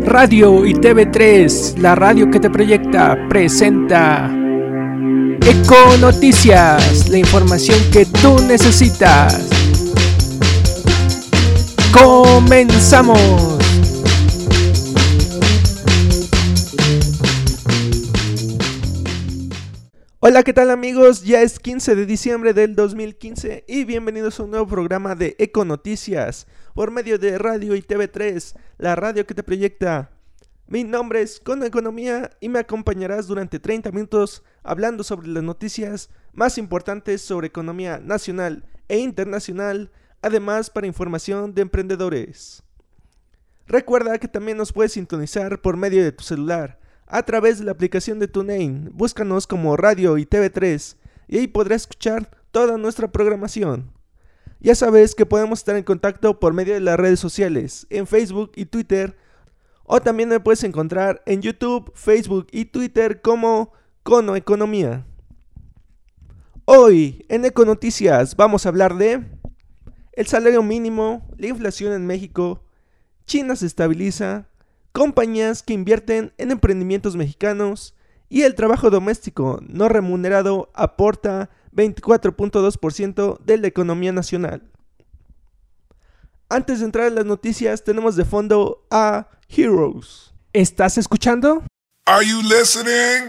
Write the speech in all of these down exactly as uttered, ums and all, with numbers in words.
Radio y T V tres, la radio que te proyecta, presenta Eco Noticias, la información que tú necesitas. ¡Comenzamos! Hola, ¿qué tal amigos? Ya es quince de diciembre del dos mil quince y bienvenidos a un nuevo programa de Eco Noticias por medio de Radio y T V tres, la radio que te proyecta. Mi nombre es Cono Economía y me acompañarás durante treinta minutos hablando sobre las noticias más importantes sobre economía nacional e internacional, además para información de emprendedores. Recuerda que también nos puedes sintonizar por medio de tu celular a través de la aplicación de TuneIn. Búscanos como Radio y T V tres y ahí podrás escuchar toda nuestra programación. Ya sabes que podemos estar en contacto por medio de las redes sociales, en Facebook y Twitter, o también me puedes encontrar en YouTube, Facebook y Twitter como Cono Economía. Hoy en Eco Noticias vamos a hablar de el salario mínimo, la inflación en México, China se estabiliza, compañías que invierten en emprendimientos mexicanos y el trabajo doméstico no remunerado aporta veinticuatro punto dos por ciento de la economía nacional. Antes de entrar en las noticias, tenemos de fondo a Heroes. ¿Estás escuchando? Are you listening?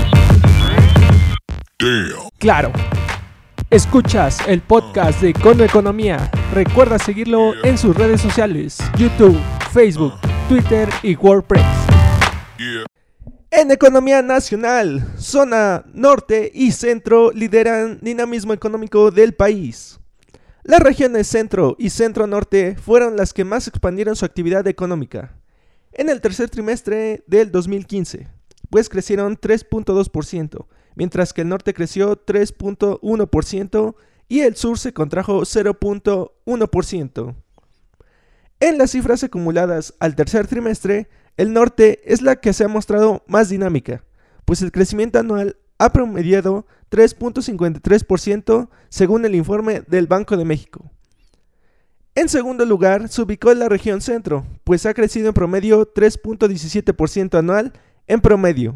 Damn. Claro. Escuchas el podcast de Cono Economía. Recuerda seguirlo en sus redes sociales, YouTube, Facebook, Twitter y WordPress. Yeah. En economía nacional, zona norte y centro lideran dinamismo económico del país. Las regiones centro y centro norte fueron las que más expandieron su actividad económica en el tercer trimestre del dos mil quince, pues crecieron tres punto dos por ciento, mientras que el norte creció tres punto uno por ciento y el sur se contrajo cero punto uno por ciento. En las cifras acumuladas al tercer trimestre, el norte es la que se ha mostrado más dinámica, pues el crecimiento anual ha promediado tres punto cincuenta y tres por ciento según el informe del Banco de México. En segundo lugar se ubicó la región centro, pues ha crecido en promedio tres punto diecisiete por ciento anual en promedio.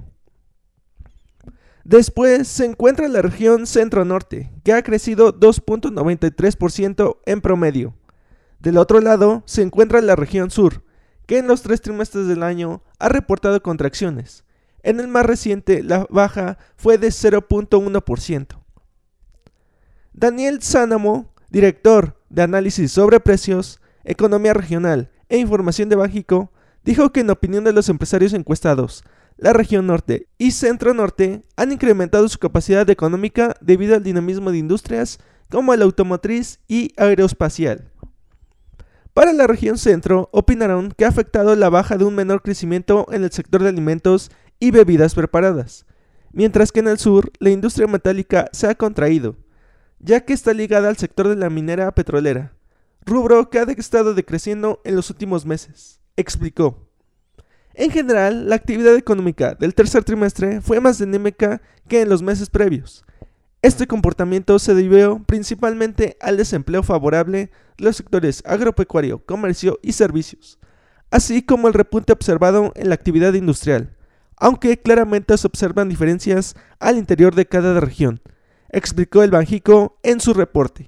Después se encuentra la región centro-norte, que ha crecido dos punto noventa y tres por ciento en promedio. Del otro lado se encuentra la región sur, que en los tres trimestres del año ha reportado contracciones. En el más reciente, la baja fue de cero punto uno por ciento. Daniel Sánamo, director de análisis sobre precios, economía regional e información de Banxico, dijo que en opinión de los empresarios encuestados, la región norte y centro norte han incrementado su capacidad económica debido al dinamismo de industrias como la automotriz y aeroespacial. Para la región centro, opinaron que ha afectado la baja de un menor crecimiento en el sector de alimentos y bebidas preparadas, mientras que en el sur la industria metálica se ha contraído, ya que está ligada al sector de la minera petrolera, rubro que ha estado decreciendo en los últimos meses, explicó. En general, la actividad económica del tercer trimestre fue más dinámica que en los meses previos. Este comportamiento se debió principalmente al desempleo favorable de los sectores agropecuario, comercio y servicios, así como el repunte observado en la actividad industrial, aunque claramente se observan diferencias al interior de cada región, explicó el Banxico en su reporte.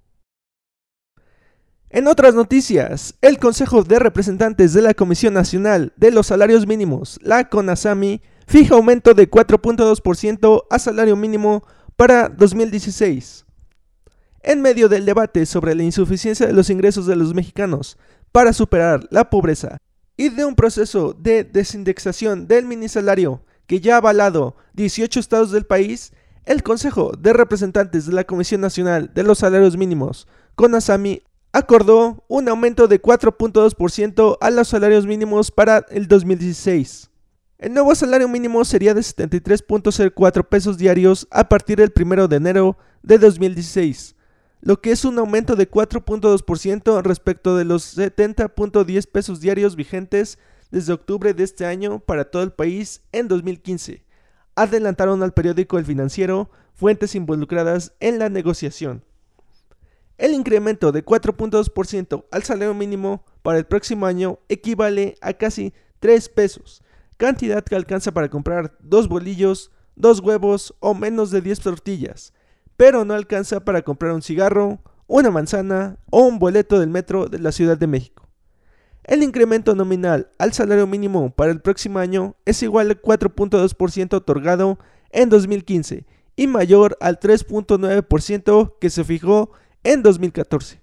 En otras noticias, el Consejo de Representantes de la Comisión Nacional de los Salarios Mínimos, la CONASAMI, fija aumento de cuatro punto dos por ciento a salario mínimo para dos mil dieciséis. En medio del debate sobre la insuficiencia de los ingresos de los mexicanos para superar la pobreza y de un proceso de desindexación del minisalario que ya ha avalado dieciocho estados del país, el Consejo de Representantes de la Comisión Nacional de los Salarios Mínimos, CONASAMI, acordó un aumento de cuatro punto dos por ciento a los salarios mínimos para el dos mil dieciséis. El nuevo salario mínimo sería de setenta y tres punto cero cuatro pesos diarios a partir del primero de enero de dos mil dieciséis, lo que es un aumento de cuatro punto dos por ciento respecto de los setenta punto diez pesos diarios vigentes desde octubre de este año para todo el país en dos mil quince, adelantaron al periódico El Financiero fuentes involucradas en la negociación. El incremento de cuatro punto dos por ciento al salario mínimo para el próximo año equivale a casi tres pesos, cantidad que alcanza para comprar dos bolillos, dos huevos o menos de diez tortillas, pero no alcanza para comprar un cigarro, una manzana o un boleto del metro de la Ciudad de México. El incremento nominal al salario mínimo para el próximo año es igual al cuatro punto dos por ciento otorgado en dos mil quince y mayor al tres punto nueve por ciento que se fijó en dos mil catorce.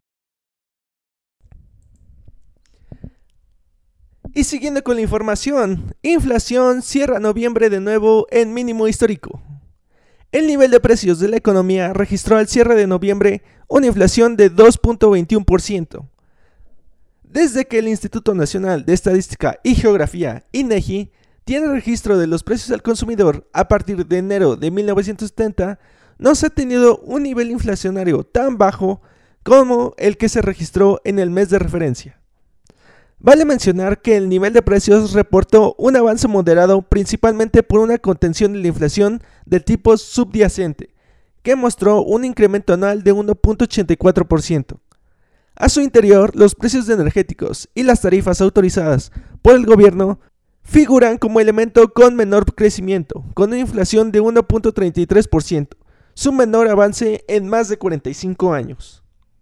Y siguiendo con la información, inflación cierra noviembre de nuevo en mínimo histórico. El nivel de precios de la economía registró al cierre de noviembre una inflación de dos punto veintiuno por ciento. Desde que el Instituto Nacional de Estadística y Geografía, INEGI, tiene registro de los precios al consumidor a partir de enero de mil novecientos setenta, no se ha tenido un nivel inflacionario tan bajo como el que se registró en el mes de referencia. Vale mencionar que el nivel de precios reportó un avance moderado principalmente por una contención de la inflación del tipo subyacente, que mostró un incremento anual de uno punto ochenta y cuatro por ciento. A su interior, los precios de energéticos y las tarifas autorizadas por el gobierno figuran como elemento con menor crecimiento, con una inflación de uno punto treinta y tres por ciento, su menor avance en más de cuarenta y cinco años.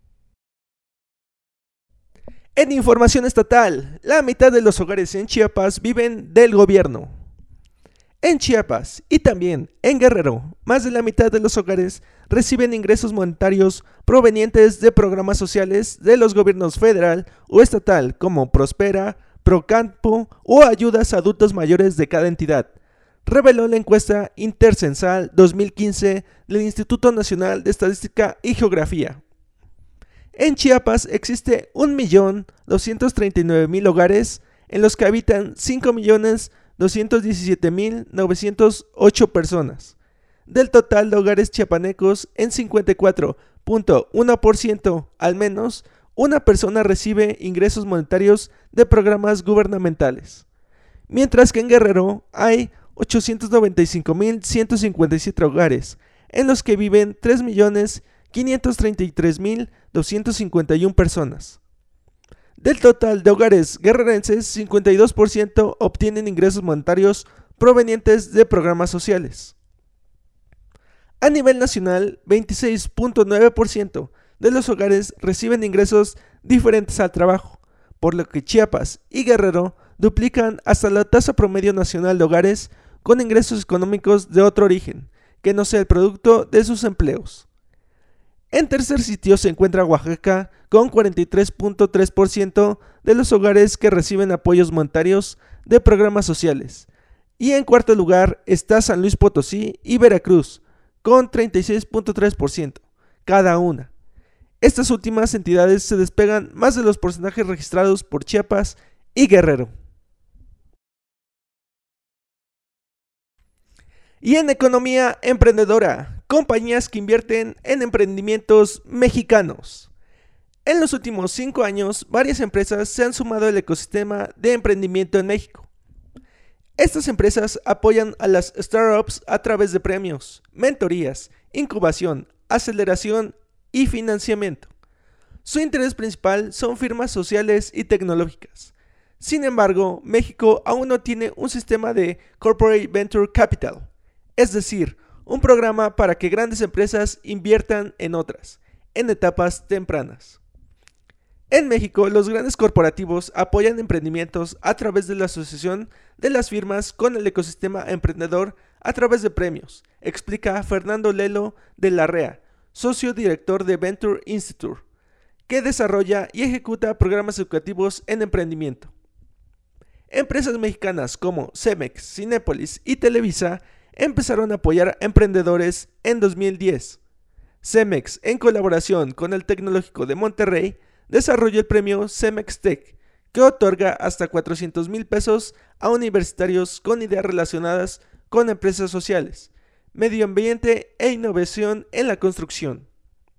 En información estatal, la mitad de los hogares en Chiapas viven del gobierno. En Chiapas y también en Guerrero, más de la mitad de los hogares reciben ingresos monetarios provenientes de programas sociales de los gobiernos federal o estatal como Prospera, Procampo o ayudas a adultos mayores de cada entidad, reveló la encuesta intercensal dos mil quince del Instituto Nacional de Estadística y Geografía. En Chiapas existe un millón doscientos treinta y nueve mil hogares en los que habitan cinco millones doscientos diecisiete mil novecientos ocho personas. Del total de hogares chiapanecos, en cincuenta y cuatro punto uno por ciento al menos, una persona recibe ingresos monetarios de programas gubernamentales. Mientras que en Guerrero hay ochocientos noventa y cinco mil ciento cincuenta y siete hogares, en los que viven tres millones quinientos treinta y tres mil doscientos cincuenta y una personas. Del total de hogares guerrerenses, cincuenta y dos por ciento obtienen ingresos monetarios provenientes de programas sociales. A nivel nacional, veintiséis punto nueve por ciento de los hogares reciben ingresos diferentes al trabajo, por lo que Chiapas y Guerrero duplican hasta la tasa promedio nacional de hogares con ingresos económicos de otro origen, que no sea el producto de sus empleos. En tercer sitio se encuentra Oaxaca, con cuarenta y tres punto tres por ciento de los hogares que reciben apoyos monetarios de programas sociales. Y en cuarto lugar está San Luis Potosí y Veracruz, con treinta y seis punto tres por ciento cada una. Estas últimas entidades se despegan más de los porcentajes registrados por Chiapas y Guerrero. Y en economía emprendedora, compañías que invierten en emprendimientos mexicanos. En los últimos cinco años, varias empresas se han sumado al ecosistema de emprendimiento en México. Estas empresas apoyan a las startups a través de premios, mentorías, incubación, aceleración y financiamiento. Su interés principal son firmas sociales y tecnológicas. Sin embargo, México aún no tiene un sistema de Corporate Venture Capital, es decir, un programa para que grandes empresas inviertan en otras, en etapas tempranas. En México, los grandes corporativos apoyan emprendimientos a través de la asociación de las firmas con el ecosistema emprendedor a través de premios, explica Fernando Lelo de Larrea, socio director de Venture Institute, que desarrolla y ejecuta programas educativos en emprendimiento. Empresas mexicanas como Cemex, Cinépolis y Televisa empezaron a apoyar a emprendedores en dos mil diez. Cemex, en colaboración con el Tecnológico de Monterrey, desarrolló el premio Cemex Tech, que otorga hasta cuatrocientos mil pesos a universitarios con ideas relacionadas con empresas sociales, medio ambiente e innovación en la construcción.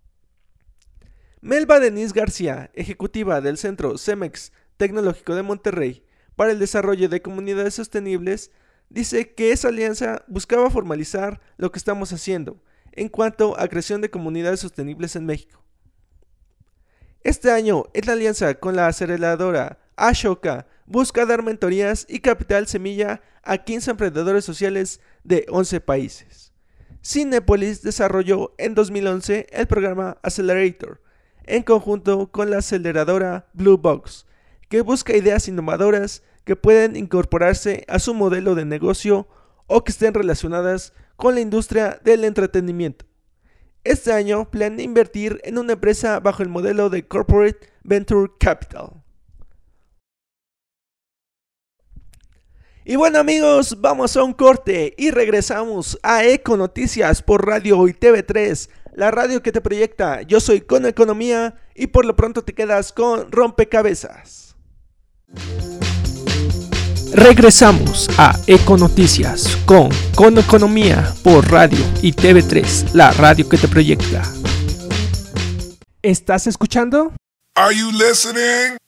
Melba Denise García, ejecutiva del Centro Cemex Tecnológico de Monterrey para el Desarrollo de Comunidades Sostenibles, dice que esa alianza buscaba formalizar lo que estamos haciendo en cuanto a creación de comunidades sostenibles en México. Este año, en la alianza con la aceleradora Ashoka busca dar mentorías y capital semilla a quince emprendedores sociales de once países. Cinépolis desarrolló en dos mil once el programa Accelerator, en conjunto con la aceleradora Blue Box, que busca ideas innovadoras que pueden incorporarse a su modelo de negocio o que estén relacionadas con la industria del entretenimiento. Este año planean invertir en una empresa bajo el modelo de Corporate Venture Capital. Y bueno amigos, vamos a un corte y regresamos a Econoticias por Radio y T V tres, la radio que te proyecta. Yo soy Cono Economía y por lo pronto te quedas con Rompecabezas. Regresamos a Econoticias con Cono Economía por Radio y T V tres, la radio que te proyecta. ¿Estás escuchando? Are you listening?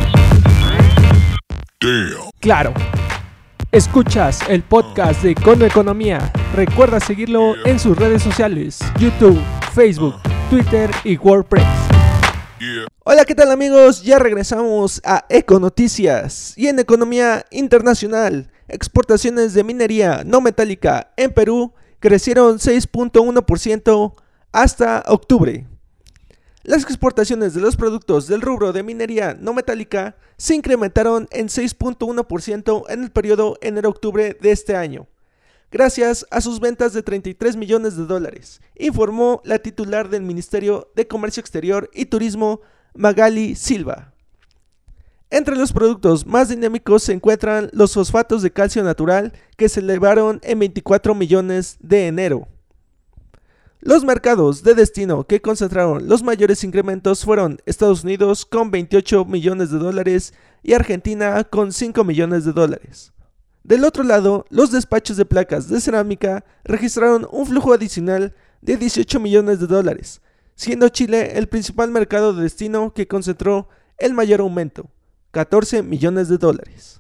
Damn. Claro. Escuchas el podcast de Cono Economía. Recuerda seguirlo en sus redes sociales: YouTube, Facebook, Twitter y WordPress. Yeah. Hola, ¿qué tal amigos? Ya regresamos a Econoticias. Y en economía internacional, exportaciones de minería no metálica en Perú crecieron seis punto uno por ciento hasta octubre. Las exportaciones de los productos del rubro de minería no metálica se incrementaron en seis punto uno por ciento en el periodo enero-octubre de este año, gracias a sus ventas de treinta y tres millones de dólares, informó la titular del Ministerio de Comercio Exterior y Turismo, Magali Silva. Entre los productos más dinámicos se encuentran los fosfatos de calcio natural, que se elevaron en veinticuatro millones de enero. Los mercados de destino que concentraron los mayores incrementos fueron Estados Unidos con veintiocho millones de dólares y Argentina con cinco millones de dólares. Del otro lado, los despachos de placas de cerámica registraron un flujo adicional de dieciocho millones de dólares, siendo Chile el principal mercado de destino que concentró el mayor aumento, catorce millones de dólares.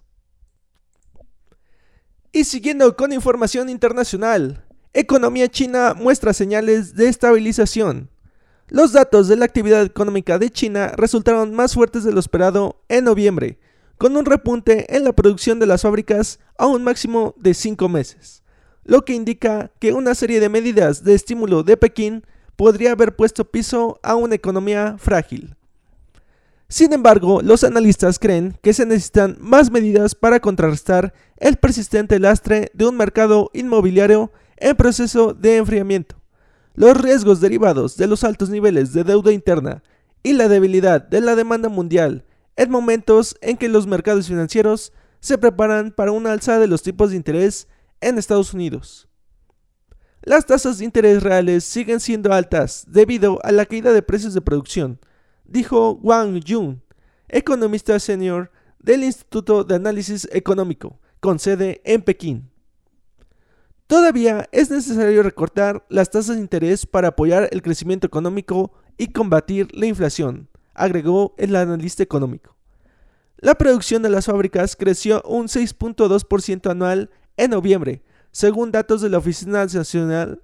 Y siguiendo con información internacional, economía china muestra señales de estabilización. Los datos de la actividad económica de China resultaron más fuertes de lo esperado en noviembre, con un repunte en la producción de las fábricas a un máximo de cinco meses, lo que indica que una serie de medidas de estímulo de Pekín podría haber puesto piso a una economía frágil. Sin embargo, los analistas creen que se necesitan más medidas para contrarrestar el persistente lastre de un mercado inmobiliario en proceso de enfriamiento, los riesgos derivados de los altos niveles de deuda interna y la debilidad de la demanda mundial en momentos en que los mercados financieros se preparan para una alza de los tipos de interés en Estados Unidos. Las tasas de interés reales siguen siendo altas debido a la caída de precios de producción, dijo Wang Yun, economista senior del Instituto de Análisis Económico, con sede en Pekín. Todavía es necesario recortar las tasas de interés para apoyar el crecimiento económico y combatir la inflación, agregó el analista económico. La producción de las fábricas creció un seis punto dos por ciento anual en noviembre, según datos de la Oficina Nacional,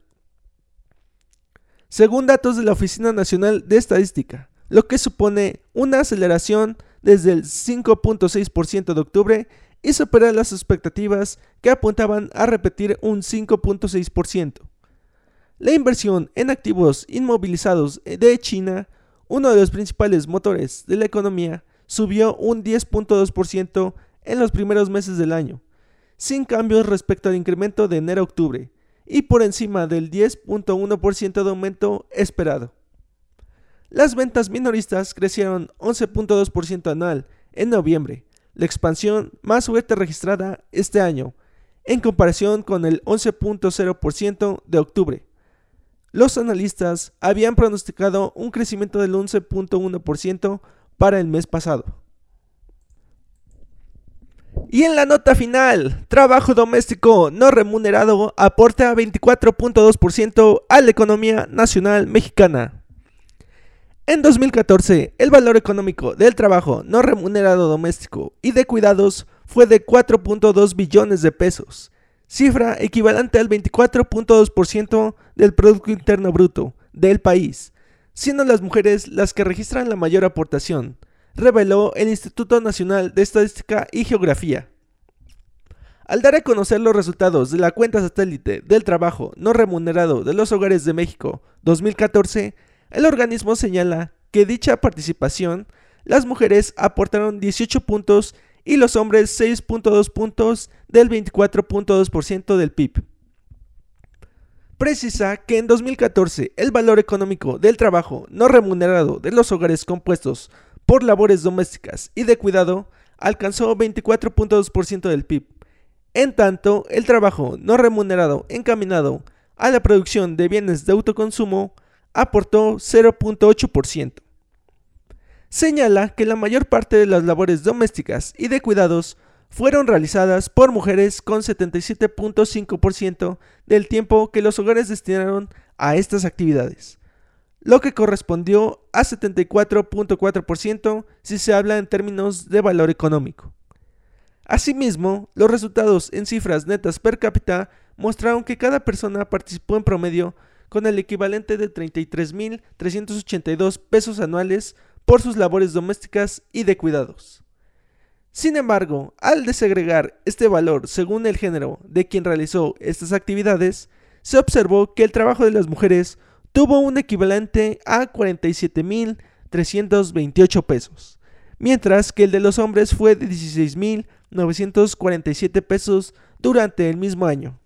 según datos de la Oficina Nacional de Estadística, lo que supone una aceleración desde el cinco punto seis por ciento de octubre y supera las expectativas que apuntaban a repetir un cinco punto seis por ciento. La inversión en activos inmovilizados de China, uno de los principales motores de la economía, subió un diez punto dos por ciento en los primeros meses del año, sin cambios respecto al incremento de enero a octubre, y por encima del diez punto uno por ciento de aumento esperado. Las ventas minoristas crecieron once punto dos por ciento anual en noviembre, la expansión más fuerte registrada este año, en comparación con el once punto cero por ciento de octubre. Los analistas habían pronosticado un crecimiento del once punto uno por ciento para el mes pasado. Y en la nota final, trabajo doméstico no remunerado aporta veinticuatro punto dos por ciento a la economía nacional mexicana. En dos mil catorce, el valor económico del trabajo no remunerado doméstico y de cuidados fue de cuatro punto dos billones de pesos, cifra equivalente al veinticuatro punto dos por ciento del Producto Interno Bruto del país, siendo las mujeres las que registran la mayor aportación, reveló el Instituto Nacional de Estadística y Geografía. Al dar a conocer los resultados de la cuenta satélite del trabajo no remunerado de los hogares de México dos mil catorce, el organismo señala que dicha participación, las mujeres aportaron dieciocho puntos y los hombres seis punto dos puntos del veinticuatro punto dos por ciento del P I B. Precisa que en dos mil catorce el valor económico del trabajo no remunerado de los hogares compuestos por labores domésticas y de cuidado alcanzó veinticuatro punto dos por ciento del P I B. En tanto, el trabajo no remunerado encaminado a la producción de bienes de autoconsumo aportó cero punto ocho por ciento. Señala que la mayor parte de las labores domésticas y de cuidados fueron realizadas por mujeres con setenta y siete punto cinco por ciento del tiempo que los hogares destinaron a estas actividades, lo que correspondió a setenta y cuatro punto cuatro por ciento si se habla en términos de valor económico. Asimismo, los resultados en cifras netas per cápita mostraron que cada persona participó en promedio con el equivalente de treinta y tres mil trescientos ochenta y dos pesos anuales por sus labores domésticas y de cuidados. Sin embargo, al desagregar este valor según el género de quien realizó estas actividades, se observó que el trabajo de las mujeres tuvo un equivalente a cuarenta y siete mil trescientos veintiocho pesos, mientras que el de los hombres fue de dieciséis mil novecientos cuarenta y siete pesos durante el mismo año.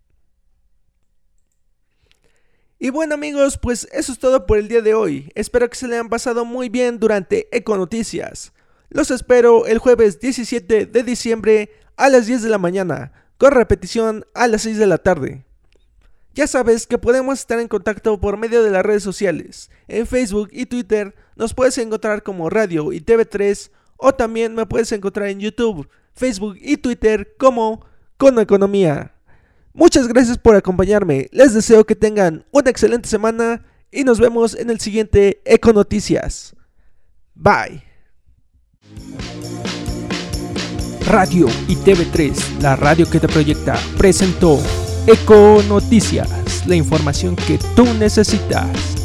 Y bueno amigos, pues eso es todo por el día de hoy. Espero que se le hayan pasado muy bien durante Econoticias. Los espero el jueves diecisiete de diciembre a las diez de la mañana, con repetición a las seis de la tarde. Ya sabes que podemos estar en contacto por medio de las redes sociales. En Facebook y Twitter nos puedes encontrar como Radio y T V tres, o también me puedes encontrar en YouTube, Facebook y Twitter como Cono Economía. Muchas gracias por acompañarme, les deseo que tengan una excelente semana y nos vemos en el siguiente Econoticias. Bye. Radio y T V tres, la radio que te proyecta, presentó Econoticias, la información que tú necesitas.